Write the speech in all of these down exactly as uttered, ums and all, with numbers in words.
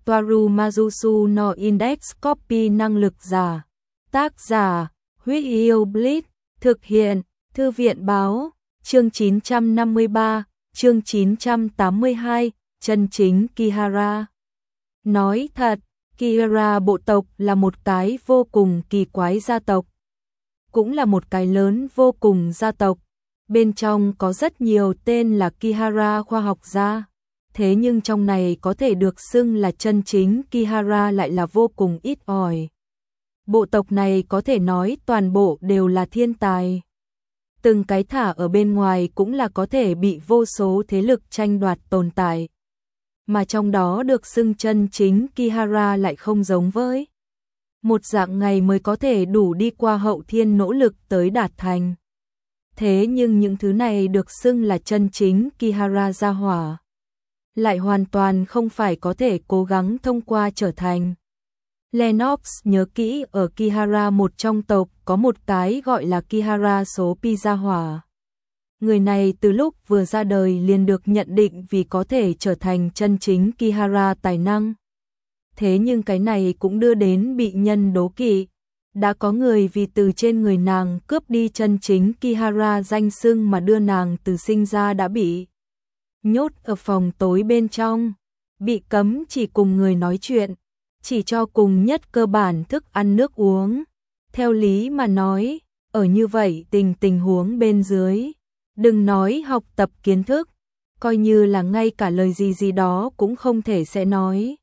Toaru Majusu no Index Copy năng lực giả. Tác giả, Huyết Yêu Blitz. Thực hiện, Thư viện báo. Chương chín trăm năm mươi ba, chương chín trăm tám mươi hai, chân chính Kihara. Nói thật, Kihara bộ tộc là một cái vô cùng kỳ quái gia tộc. Cũng là một cái lớn vô cùng gia tộc. Bên trong có rất nhiều tên là Kihara khoa học gia. Thế nhưng trong này có thể được xưng là chân chính Kihara lại là vô cùng ít ỏi. Bộ tộc này có thể nói toàn bộ đều là thiên tài. Từng cái thả ở bên ngoài cũng là có thể bị vô số thế lực tranh đoạt tồn tại. Mà trong đó được xưng chân chính Kihara lại không giống với một dạng ngày mới có thể đủ đi qua hậu thiên nỗ lực tới đạt thành. Thế nhưng những thứ này được xưng là chân chính Kihara gia hỏa lại hoàn toàn không phải có thể cố gắng thông qua trở thành. Lennox nhớ kỹ ở Kihara một trong tộc có một cái gọi là Kihara số pi gia hỏa. Người này từ lúc vừa ra đời liền được nhận định vì có thể trở thành chân chính Kihara tài năng. Thế nhưng cái này cũng đưa đến bị nhân đố kỵ. Đã có người vì từ trên người nàng cướp đi chân chính Kihara danh xưng mà đưa nàng từ sinh ra đã bị nhốt ở phòng tối bên trong, bị cấm chỉ cùng người nói chuyện, chỉ cho cùng nhất cơ bản thức ăn nước uống. Theo lý mà nói, ở như vậy tình tình huống bên dưới, đừng nói học tập kiến thức, coi như là ngay cả lời gì gì đó cũng không thể sẽ nói.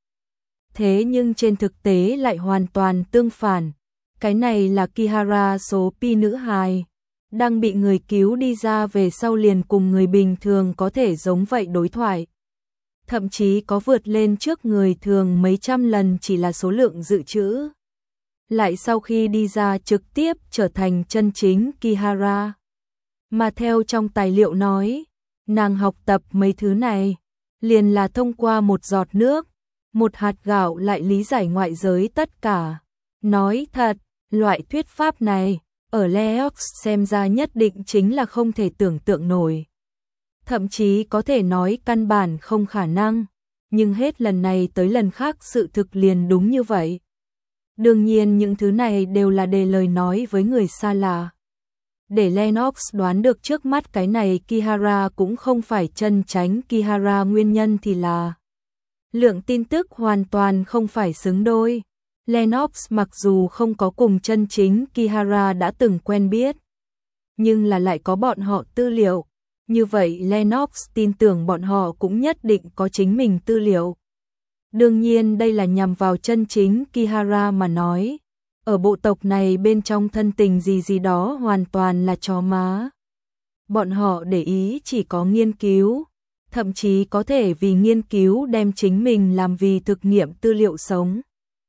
Thế nhưng trên thực tế lại hoàn toàn tương phản. Cái này là Kihara số pi nữ hài, đang bị người cứu đi ra về sau liền cùng người bình thường có thể giống vậy đối thoại. Thậm chí có vượt lên trước người thường mấy trăm lần chỉ là số lượng dự trữ. Lại sau khi đi ra trực tiếp trở thành chân chính Kihara. Mà theo trong tài liệu nói, nàng học tập mấy thứ này, liền là thông qua một giọt nước, một hạt gạo lại lý giải ngoại giới tất cả. Nói thật, loại thuyết pháp này, ở Lennox xem ra nhất định chính là không thể tưởng tượng nổi. Thậm chí có thể nói căn bản không khả năng, nhưng hết lần này tới lần khác sự thực liền đúng như vậy. Đương nhiên những thứ này đều là đề lời nói với người xa lạ. Để Lennox đoán được trước mắt cái này Kihara cũng không phải chân chánh Kihara, nguyên nhân thì là lượng tin tức hoàn toàn không phải xứng đôi. Lennox mặc dù không có cùng chân chính Kihara đã từng quen biết, nhưng là lại có bọn họ tư liệu. Như vậy Lennox tin tưởng bọn họ cũng nhất định có chính mình tư liệu. Đương nhiên đây là nhằm vào chân chính Kihara mà nói. Ở bộ tộc này bên trong thân tình gì gì đó hoàn toàn là chó má. Bọn họ để ý chỉ có nghiên cứu, thậm chí có thể vì nghiên cứu đem chính mình làm vì thực nghiệm tư liệu sống.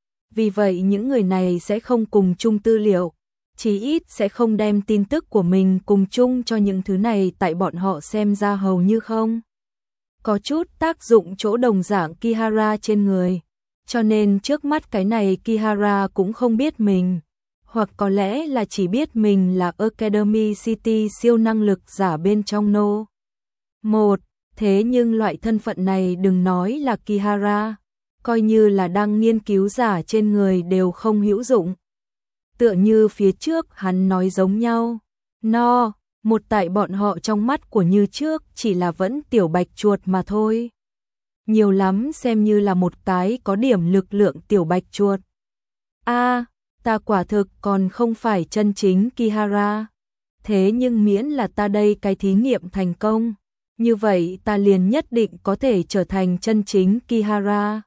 Vì vậy những người này sẽ không cùng chung tư liệu, chí ít sẽ không đem tin tức của mình cùng chung cho những thứ này, tại bọn họ xem ra hầu như không có chút tác dụng chỗ đồng dạng Kihara trên người. Cho nên trước mắt cái này Kihara cũng không biết mình, hoặc có lẽ là chỉ biết mình là Academy City siêu năng lực giả bên trong nô một. Thế nhưng loại thân phận này đừng nói là Kihara, coi như là đang nghiên cứu giả trên người đều không hữu dụng. Tựa như phía trước hắn nói giống nhau, no, một tại bọn họ trong mắt của như trước chỉ là vẫn tiểu bạch chuột mà thôi. Nhiều lắm xem như là một cái có điểm lực lượng tiểu bạch chuột. A, à, ta quả thực còn không phải chân chính Kihara. Thế nhưng miễn là ta đây cái thí nghiệm thành công, như vậy ta liền nhất định có thể trở thành chân chính Kihara.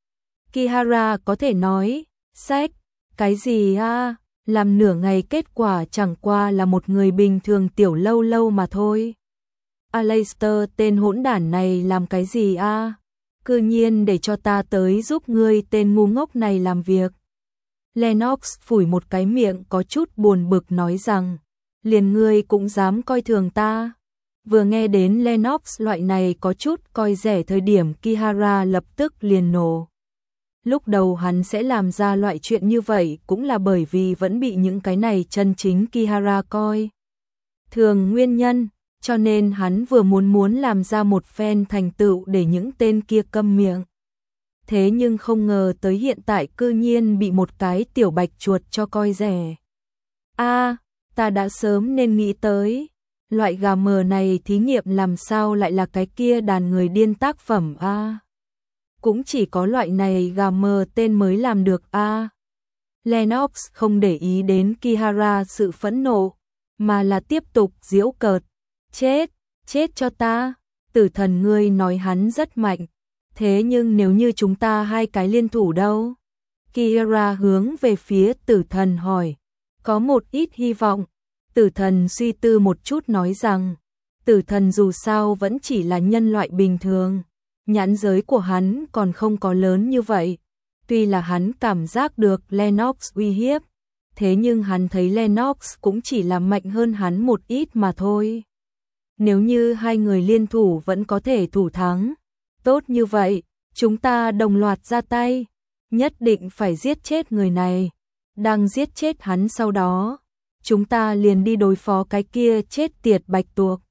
Kihara có thể nói, sách, cái gì a, à? Làm nửa ngày kết quả chẳng qua là một người bình thường tiểu lâu lâu mà thôi. Aleister tên hỗn đản này làm cái gì a? À? Cư nhiên để cho ta tới giúp ngươi tên ngu ngốc này làm việc. Lennox phủi một cái miệng có chút buồn bực nói rằng, liền ngươi cũng dám coi thường ta. Vừa nghe đến Lennox loại này có chút coi rẻ thời điểm, Kihara lập tức liền nổ. Lúc đầu hắn sẽ làm ra loại chuyện như vậy cũng là bởi vì vẫn bị những cái này chân chính Kihara coi thường nguyên nhân, cho nên hắn vừa muốn muốn làm ra một phen thành tựu để những tên kia câm miệng. thế nhưng không ngờ tới hiện tại cư nhiên bị một cái tiểu bạch chuột cho coi rẻ. A, ta đã sớm nên nghĩ tới, loại gà mờ này thí nghiệm làm sao lại là cái kia đàn người điên tác phẩm a. Cũng chỉ có loại này gà mờ tên mới làm được a. Lennox không để ý đến Kihara sự phẫn nộ, mà là tiếp tục giễu cợt. Chết, chết cho ta, tử thần ngươi nói hắn rất mạnh. Thế nhưng nếu như chúng ta hai cái liên thủ đâu? Kihara hướng về phía tử thần hỏi. Có một ít hy vọng. Tử thần suy tư một chút nói rằng, tử thần dù sao vẫn chỉ là nhân loại bình thường. Nhãn giới của hắn còn không có lớn như vậy. Tuy là hắn cảm giác được Lennox uy hiếp, thế nhưng hắn thấy Lennox cũng chỉ là mạnh hơn hắn một ít mà thôi. Nếu như hai người liên thủ vẫn có thể thủ thắng, tốt như vậy, chúng ta đồng loạt ra tay, nhất định phải giết chết người này. Đang giết chết hắn sau đó, chúng ta liền đi đối phó cái kia chết tiệt bạch tuộc.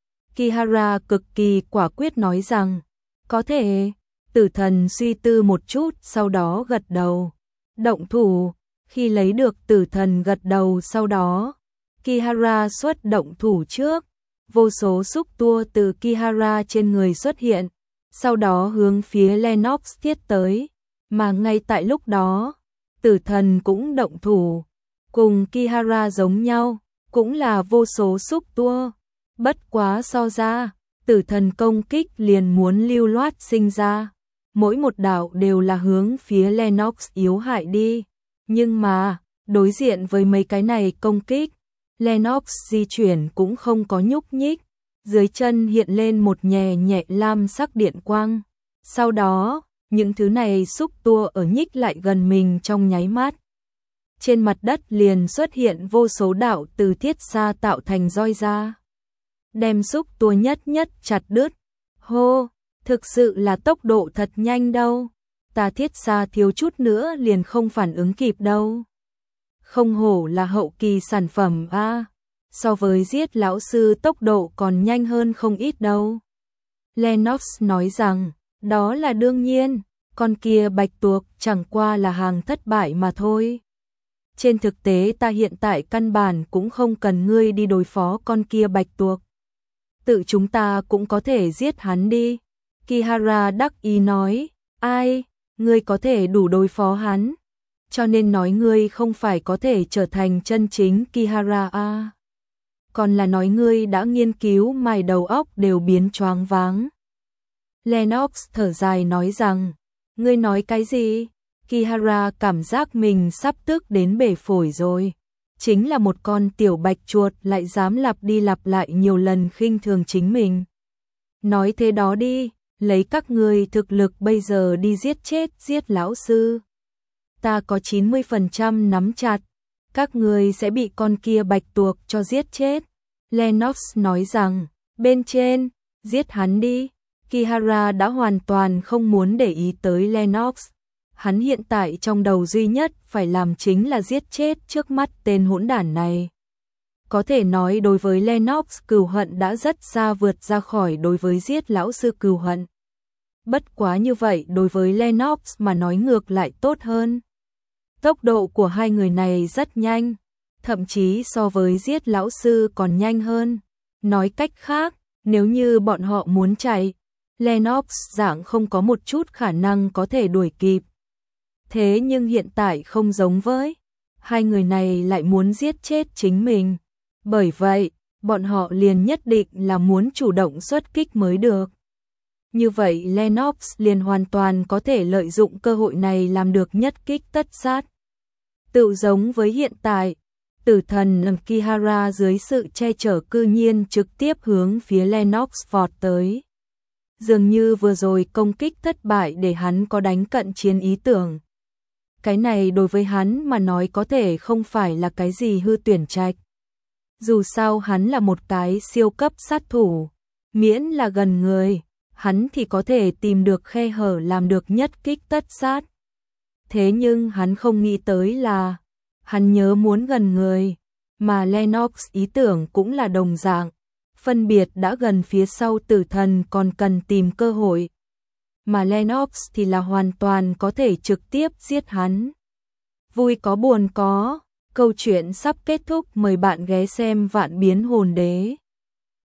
Kihara cực kỳ quả quyết nói rằng, có thể. Tử thần suy tư một chút sau đó gật đầu. Động thủ, khi lấy được tử thần gật đầu sau đó, Kihara xuất động thủ trước. Vô số xúc tua từ Kihara trên người xuất hiện, sau đó hướng phía Lennox thiết tới, mà ngay tại lúc đó, tử thần cũng động thủ, cùng Kihara giống nhau, cũng là vô số xúc tua, bất quá so ra, tử thần công kích liền muốn lưu loát sinh ra, mỗi một đạo đều là hướng phía Lennox yếu hại đi, nhưng mà, đối diện với mấy cái này công kích, Lennox di chuyển cũng không có nhúc nhích, dưới chân hiện lên một nhẹ nhẹ lam sắc điện quang. Sau đó, những thứ này xúc tua ở nhích lại gần mình trong nháy mắt. Trên mặt đất liền xuất hiện vô số đạo từ thiết xa tạo thành roi ra. Đem xúc tua nhất nhất chặt đứt. Hô, thực sự là tốc độ thật nhanh đâu. Ta thiết xa thiếu chút nữa liền không phản ứng kịp đâu. Không hổ là hậu kỳ sản phẩm a, so với giết lão sư tốc độ còn nhanh hơn không ít đâu. Lennox nói rằng, đó là đương nhiên, con kia bạch tuộc chẳng qua là hàng thất bại mà thôi. Trên thực tế ta hiện tại căn bản cũng không cần ngươi đi đối phó con kia bạch tuộc. Tự chúng ta cũng có thể giết hắn đi. Kihara đắc ý nói, ai, ngươi có thể đủ đối phó hắn. Cho nên nói ngươi không phải có thể trở thành chân chính Kihara a, còn là nói ngươi đã nghiên cứu mài đầu óc đều biến choáng váng. Lennox thở dài nói rằng, ngươi nói cái gì? Kihara cảm giác mình sắp tức đến bể phổi rồi. Chính là một con tiểu bạch chuột lại dám lặp đi lặp lại nhiều lần khinh thường chính mình. Nói thế đó đi, lấy các ngươi thực lực bây giờ đi giết chết giết lão sư. Ta có chín mươi phần trăm nắm chặt, các ngươi sẽ bị con kia bạch tuộc cho giết chết. Lennox nói rằng, bên trên, giết hắn đi. Kihara đã hoàn toàn không muốn để ý tới Lennox. Hắn hiện tại trong đầu duy nhất phải làm chính là giết chết trước mắt tên hỗn đản này. Có thể nói đối với Lennox cừu hận đã rất xa vượt ra khỏi đối với giết lão sư cừu hận. Bất quá như vậy đối với Lennox mà nói ngược lại tốt hơn. Tốc độ của hai người này rất nhanh, thậm chí so với giết lão sư còn nhanh hơn. Nói cách khác, nếu như bọn họ muốn chạy, Lennox dạng không có một chút khả năng có thể đuổi kịp. Thế nhưng hiện tại không giống với, hai người này lại muốn giết chết chính mình. Bởi vậy, bọn họ liền nhất định là muốn chủ động xuất kích mới được. Như vậy Lennox liền hoàn toàn có thể lợi dụng cơ hội này làm được nhất kích tất sát. Tự giống với hiện tại, tử thần Kihara dưới sự che chở cư nhiên trực tiếp hướng phía Lennox vọt tới. Dường như vừa rồi công kích thất bại để hắn có đánh cận chiến ý tưởng. Cái này đối với hắn mà nói có thể không phải là cái gì hư tuyển trạch. Dù sao hắn là một cái siêu cấp sát thủ, miễn là gần người, hắn thì có thể tìm được khe hở làm được nhất kích tất sát. Thế nhưng hắn không nghĩ tới là, hắn nhớ muốn gần người, mà Lennox ý tưởng cũng là đồng dạng, phân biệt đã gần phía sau tử thần còn cần tìm cơ hội. mà Lennox thì là hoàn toàn có thể trực tiếp giết hắn. Vui có buồn có, câu chuyện sắp kết thúc, mời bạn ghé xem Vạn Biến Hồn Đế.